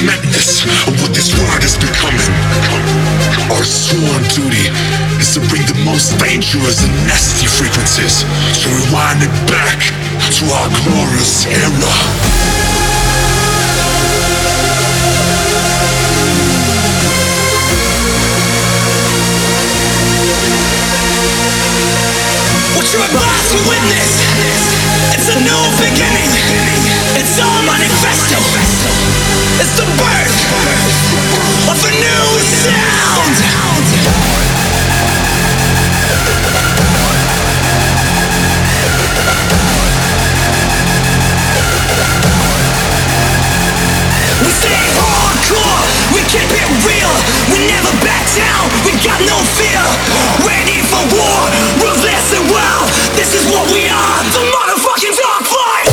madness of what this world is becoming. Our sworn duty is to bring the most dangerous and nasty frequencies, to rewind it back to our glorious era. What you're about to witness, it's a new beginning. It's our manifesto. It's the birth of a new sound. We stay hardcore, we keep it real. We never back down, we got no fear. Ready for war, ruthless and wild. This is what we are, the motherfucking Dark Flight.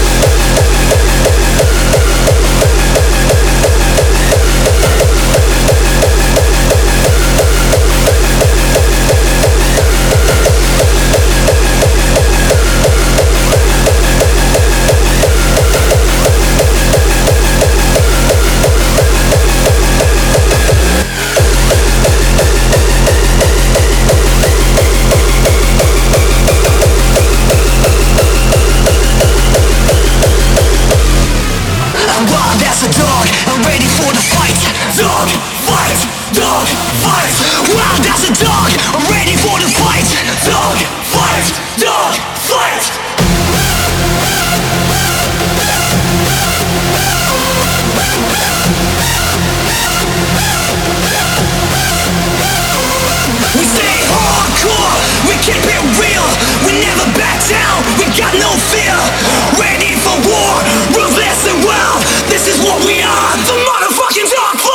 That's a dog, I'm ready for the fight. Dog, fight, dog, fight. Wow, that's a dog, I'm ready for the fight. Dog, fight, dog, fight. We stay hardcore, we keep it real. We never back down, we got no fear. Ready for war, ruthless and wild. This is what we are, the motherfucking Dark Flight.